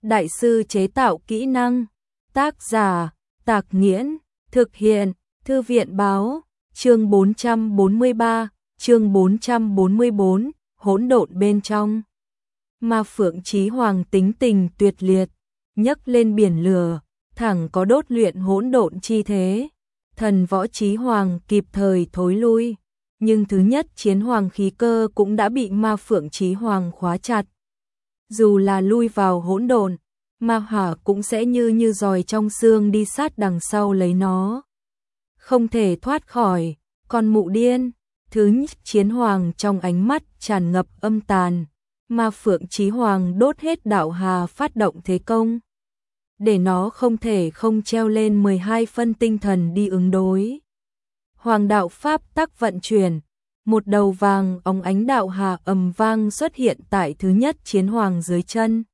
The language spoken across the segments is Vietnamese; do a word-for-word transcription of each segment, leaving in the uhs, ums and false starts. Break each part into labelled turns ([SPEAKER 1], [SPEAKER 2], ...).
[SPEAKER 1] Đại sư chế tạo kỹ năng. Tác giả, Tạc Nghiễn. Thực hiện, Thư viện báo. Chương bốn trăm bốn mươi ba, chương bốn trăm bốn mươi bốn, hỗn độn bên trong. Ma Phượng Chí Hoàng tính tình tuyệt liệt, nhấc lên biển lửa, thẳng có đốt luyện hỗn độn chi thế. Thần Võ Chí Hoàng kịp thời thối lui, nhưng thứ nhất chiến hoàng khí cơ cũng đã bị Ma Phượng Chí Hoàng khóa chặt. Dù là lui vào hỗn độn, ma hỏa cũng sẽ như như giòi trong xương đi sát đằng sau lấy nó. Không thể thoát khỏi, con mụ điên. Thứ nhất chiến hoàng trong ánh mắt tràn ngập âm tàn. Ma Phượng Chí Hoàng đốt hết đạo hà phát động thế công. Để nó không thể không treo lên mười hai phân tinh thần đi ứng đối. Hoàng đạo pháp tắc vận chuyển, một đầu vàng óng ánh đạo hà ầm vang xuất hiện tại thứ nhất chiến hoàng dưới chân.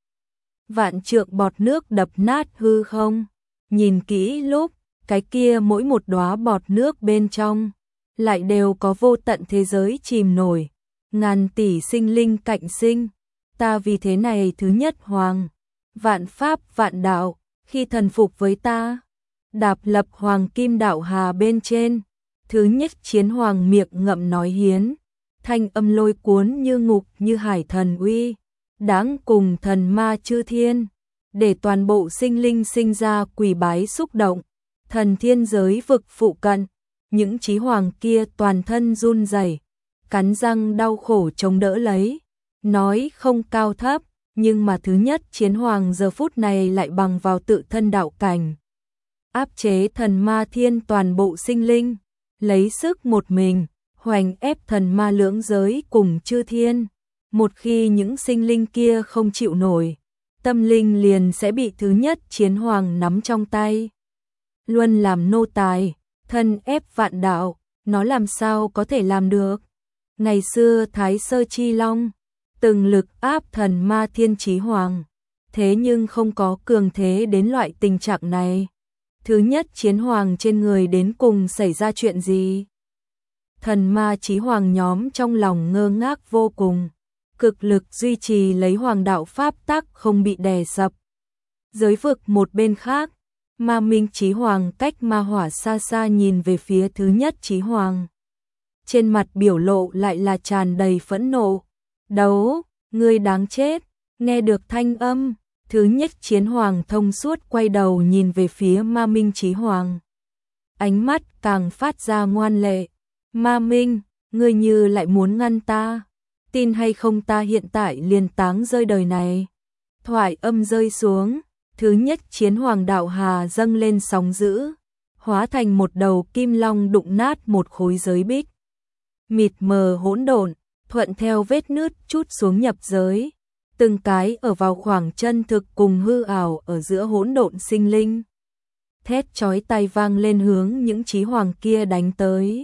[SPEAKER 1] Vạn trượng bọt nước đập nát hư không. Nhìn kỹ lúc, cái kia mỗi một đóa bọt nước bên trong lại đều có vô tận thế giới chìm nổi, ngàn tỷ sinh linh cạnh sinh. Ta vì thế này thứ nhất hoàng, vạn pháp vạn đạo, khi thần phục với ta, đạp lập hoàng kim đạo hà bên trên. Thứ nhất chiến hoàng miệng ngậm nói hiến, thanh âm lôi cuốn như ngục như hải thần uy, đáng cùng thần ma chư thiên, để toàn bộ sinh linh sinh ra quỳ bái xúc động. Thần thiên giới vực phụ cận, những chí hoàng kia toàn thân run rẩy, cắn răng đau khổ chống đỡ lấy, nói không cao thấp, nhưng mà thứ nhất chiến hoàng giờ phút này lại bằng vào tự thân đạo cảnh, áp chế thần ma thiên toàn bộ sinh linh, lấy sức một mình, hoành ép thần ma lưỡng giới cùng chư thiên. Một khi những sinh linh kia không chịu nổi, tâm linh liền sẽ bị thứ nhất chiến hoàng nắm trong tay. Luân làm nô tài, thân ép vạn đạo, nó làm sao có thể làm được. Ngày xưa Thái Sơ Chi Long, từng lực áp thần ma thiên chí hoàng, thế nhưng không có cường thế đến loại tình trạng này. Thứ nhất chiến hoàng trên người đến cùng xảy ra chuyện gì? Thần ma chí hoàng nhóm trong lòng ngơ ngác vô cùng, cực lực duy trì lấy hoàng đạo pháp tắc không bị đè sập. Giới vực một bên khác, Ma Minh Chí Hoàng cách ma hỏa xa xa nhìn về phía thứ nhất Chí Hoàng. Trên mặt biểu lộ lại là tràn đầy phẫn nộ. Đấu, ngươi đáng chết. Nghe được thanh âm, thứ nhất chiến hoàng thông suốt quay đầu nhìn về phía Ma Minh Chí Hoàng. Ánh mắt càng phát ra ngoan lệ. Ma Minh, ngươi như lại muốn ngăn ta. Tin hay không ta hiện tại liền táng rơi đời này. Thoại âm rơi xuống. Thứ nhất chiến hoàng đạo hà dâng lên sóng dữ, hóa thành một đầu kim long đụng nát một khối giới bích. Mịt mờ hỗn độn, thuận theo vết nứt chút xuống nhập giới, từng cái ở vào khoảng chân thực cùng hư ảo ở giữa hỗn độn sinh linh. Thét chói tai vang lên hướng những chí hoàng kia đánh tới.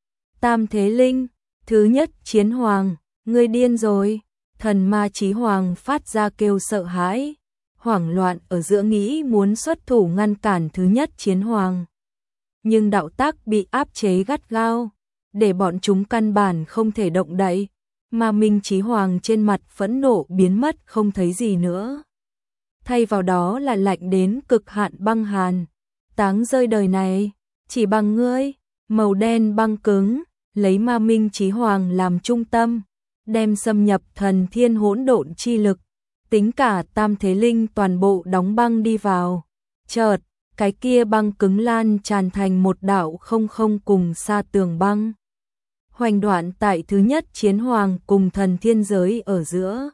[SPEAKER 1] Tam Thế Linh, thứ nhất chiến hoàng, ngươi điên rồi. Thần ma chí hoàng phát ra kêu sợ hãi, hoảng loạn ở giữa nghĩ muốn xuất thủ ngăn cản thứ nhất chiến hoàng. Nhưng đạo tác bị áp chế gắt gao, để bọn chúng căn bản không thể động đậy, mà Minh Chí Hoàng trên mặt phẫn nộ biến mất không thấy gì nữa. Thay vào đó là lạnh đến cực hạn băng hàn, táng rơi đời này, chỉ bằng ngươi, màu đen băng cứng, lấy Ma Minh Chí Hoàng làm trung tâm, đem xâm nhập thần thiên hỗn độn chi lực. Tính cả Tam Thế Linh toàn bộ đóng băng đi vào. Chợt, cái kia băng cứng lan tràn thành một đạo không không cùng xa tường băng. Hoành đoạn tại thứ nhất chiến hoàng cùng thần thiên giới ở giữa.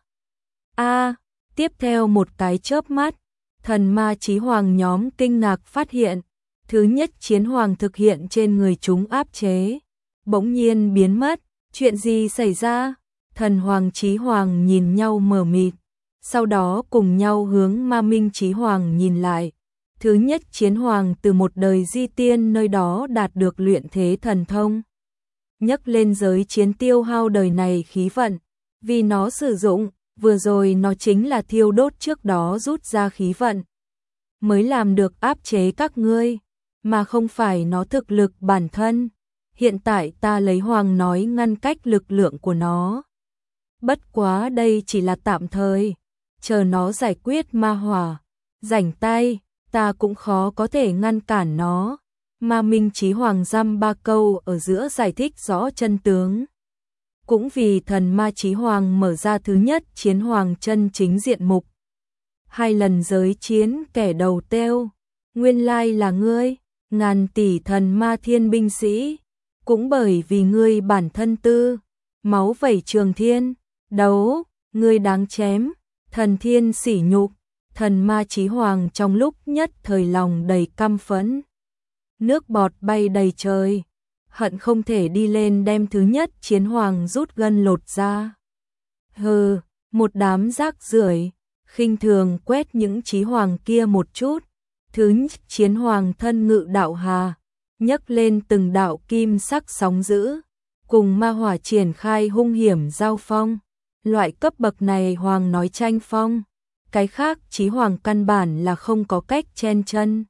[SPEAKER 1] A, tiếp theo một cái chớp mắt, thần ma chí hoàng nhóm kinh ngạc phát hiện, thứ nhất chiến hoàng thực hiện trên người chúng áp chế, bỗng nhiên biến mất. Chuyện gì xảy ra? Thần hoàng chí hoàng nhìn nhau mờ mịt. Sau đó cùng nhau hướng Ma Minh Chí Hoàng nhìn lại. Thứ nhất chiến hoàng từ một đời di tiên nơi đó đạt được luyện thế thần thông. Nhấc lên giới chiến tiêu hao đời này khí vận. Vì nó sử dụng, vừa rồi nó chính là thiêu đốt trước đó rút ra khí vận. Mới làm được áp chế các ngươi, mà không phải nó thực lực bản thân. Hiện tại ta lấy hoàng nói ngăn cách lực lượng của nó. Bất quá đây chỉ là tạm thời. chờ nó giải quyết ma hỏa, rảnh tay, ta cũng khó có thể ngăn cản nó. Ma Minh Chí Hoàng dăm ba câu ở giữa giải thích rõ chân tướng. Cũng vì thần ma Chí Hoàng mở ra thứ nhất chiến hoàng chân chính diện mục. Hai lần giới chiến kẻ đầu têu, nguyên lai là ngươi, ngàn tỷ thần ma thiên binh sĩ. Cũng bởi vì ngươi bản thân tư, máu vẩy trường thiên, đấu, ngươi đáng chém, thần thiên sỉ nhục. Thần ma Chí Hoàng trong lúc nhất thời lòng đầy căm phẫn. Nước bọt bay đầy trời, hận không thể đi lên đem thứ nhất chiến hoàng rút gân lột ra. Hừ, một đám rác rưởi, khinh thường quét những chí hoàng kia một chút. Thứ nhất chiến hoàng thân ngự đạo hà, nhấc lên từng đạo kim sắc sóng dữ, cùng ma hỏa triển khai hung hiểm giao phong. Loại cấp bậc này hoàng nói tranh phong, cái khác chí hoàng căn bản là không có cách chen chân.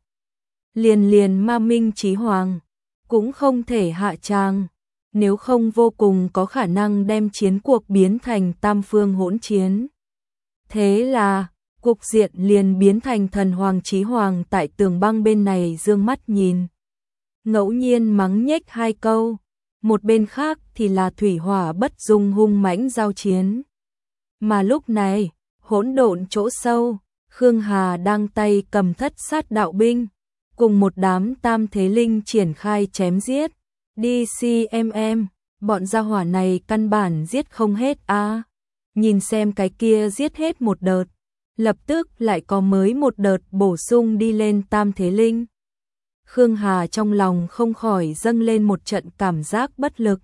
[SPEAKER 1] Liền liền Ma Minh Chí Hoàng cũng không thể hạ tràng, nếu không vô cùng có khả năng đem chiến cuộc biến thành tam phương hỗn chiến. Thế là, cục diện liền biến thành thần hoàng Chí Hoàng tại tường băng bên này dương mắt nhìn. Ngẫu nhiên mắng nhếch hai câu, một bên khác thì là thủy hỏa bất dung hung mãnh giao chiến. Mà lúc này, hỗn độn chỗ sâu, Khương Hà đang tay cầm thất sát đạo binh, cùng một đám tam thế linh triển khai chém giết. đê xê em em, bọn gia hỏa này căn bản giết không hết a. À. Nhìn xem cái kia giết hết một đợt, lập tức lại có mới một đợt bổ sung đi lên tam thế linh. Khương Hà trong lòng không khỏi dâng lên một trận cảm giác bất lực.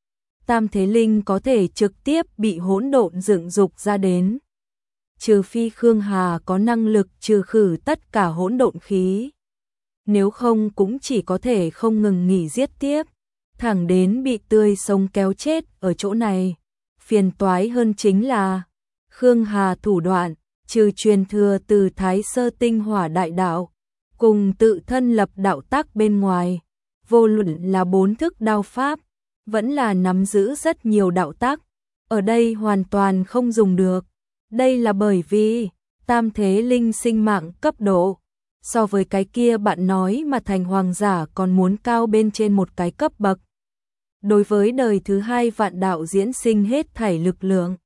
[SPEAKER 1] Tam thế linh có thể trực tiếp bị hỗn độn dựng dục ra đến. Trừ phi Khương Hà có năng lực trừ khử tất cả hỗn độn khí. Nếu không cũng chỉ có thể không ngừng nghỉ giết tiếp, thẳng đến bị tươi sống kéo chết ở chỗ này. Phiền toái hơn chính là, Khương Hà thủ đoạn, trừ truyền thừa từ Thái Sơ Tinh Hỏa Đại Đạo, cùng tự thân lập đạo tác bên ngoài, vô luận là bốn thức đao pháp, vẫn là nắm giữ rất nhiều đạo tác, ở đây hoàn toàn không dùng được. Đây là bởi vì, tam thế linh sinh mạng cấp độ, so với cái kia bạn nói mà thành hoàng giả còn muốn cao bên trên một cái cấp bậc. Đối với đời thứ hai vạn đạo diễn sinh hết thảy lực lượng,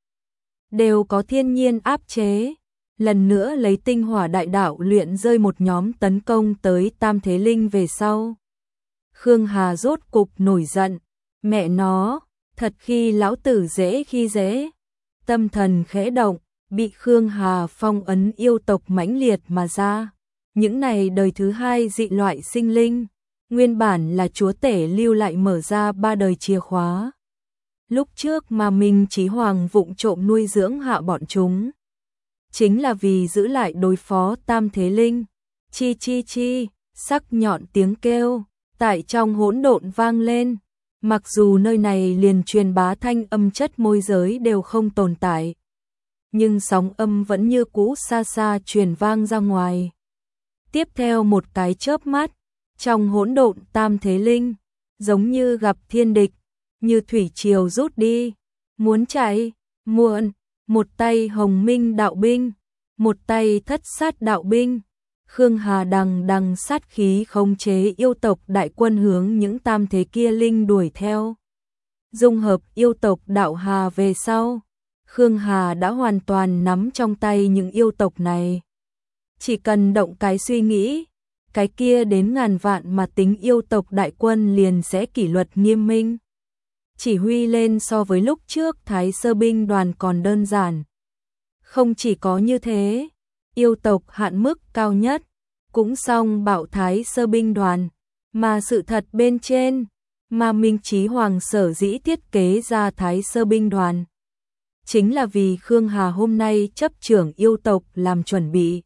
[SPEAKER 1] đều có thiên nhiên áp chế. Lần nữa lấy tinh hỏa đại đạo luyện rơi một nhóm tấn công tới tam thế linh về sau. Khương Hà rốt cục nổi giận, mẹ nó, thật khi lão tử dễ khi dễ. Tâm thần khẽ động, bị Khương Hà phong ấn yêu tộc mãnh liệt mà ra. Những này đời thứ hai dị loại sinh linh, nguyên bản là chúa tể lưu lại mở ra ba đời chìa khóa. Lúc trước mà Minh Chí Hoàng vụng trộm nuôi dưỡng hạ bọn chúng, chính là vì giữ lại đối phó tam thế linh. Chi chi chi, sắc nhọn tiếng kêu, tại trong hỗn độn vang lên. Mặc dù nơi này liền truyền bá thanh âm chất môi giới đều không tồn tại, nhưng sóng âm vẫn như cũ xa xa truyền vang ra ngoài. Tiếp theo một cái chớp mắt, trong hỗn độn tam thế linh, giống như gặp thiên địch, như thủy triều rút đi, muốn chạy, muộn, một tay hồng minh đạo binh, một tay thất sát đạo binh. Khương Hà đằng đằng sát khí khống chế yêu tộc đại quân hướng những tam thế kia linh đuổi theo. Dung hợp yêu tộc đạo hà về sau, Khương Hà đã hoàn toàn nắm trong tay những yêu tộc này. Chỉ cần động cái suy nghĩ, cái kia đến ngàn vạn mà tính yêu tộc đại quân liền sẽ kỷ luật nghiêm minh. Chỉ huy lên so với lúc trước Thái Sơ binh đoàn còn đơn giản. Không chỉ có như thế, yêu tộc hạn mức cao nhất, cũng xong bảo Thái Sơ binh đoàn, mà sự thật bên trên, mà Minh Chí Hoàng sở dĩ thiết kế ra Thái Sơ binh đoàn, chính là vì Khương Hà hôm nay chấp trưởng yêu tộc làm chuẩn bị.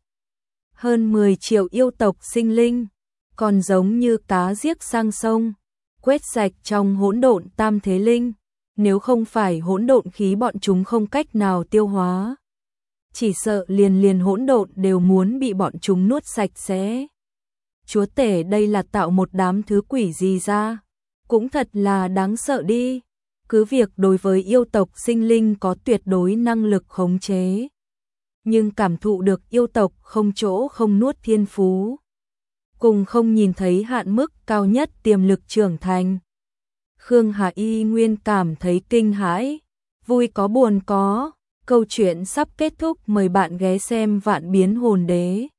[SPEAKER 1] Hơn mười triệu yêu tộc sinh linh, còn giống như cá giếc sang sông, quét sạch trong hỗn độn tam thế linh, nếu không phải hỗn độn khí bọn chúng không cách nào tiêu hóa, chỉ sợ liền liền hỗn độn đều muốn bị bọn chúng nuốt sạch sẽ. Chúa tể đây là tạo một đám thứ quỷ gì ra, cũng thật là đáng sợ đi. Cứ việc đối với yêu tộc sinh linh có tuyệt đối năng lực khống chế, nhưng cảm thụ được yêu tộc không chỗ không nuốt thiên phú, cùng không nhìn thấy hạn mức cao nhất tiềm lực trưởng thành. Khương Hà y nguyên cảm thấy kinh hãi, vui có buồn có, câu chuyện sắp kết thúc, mời bạn ghé xem Vạn Biến Hồn Đế.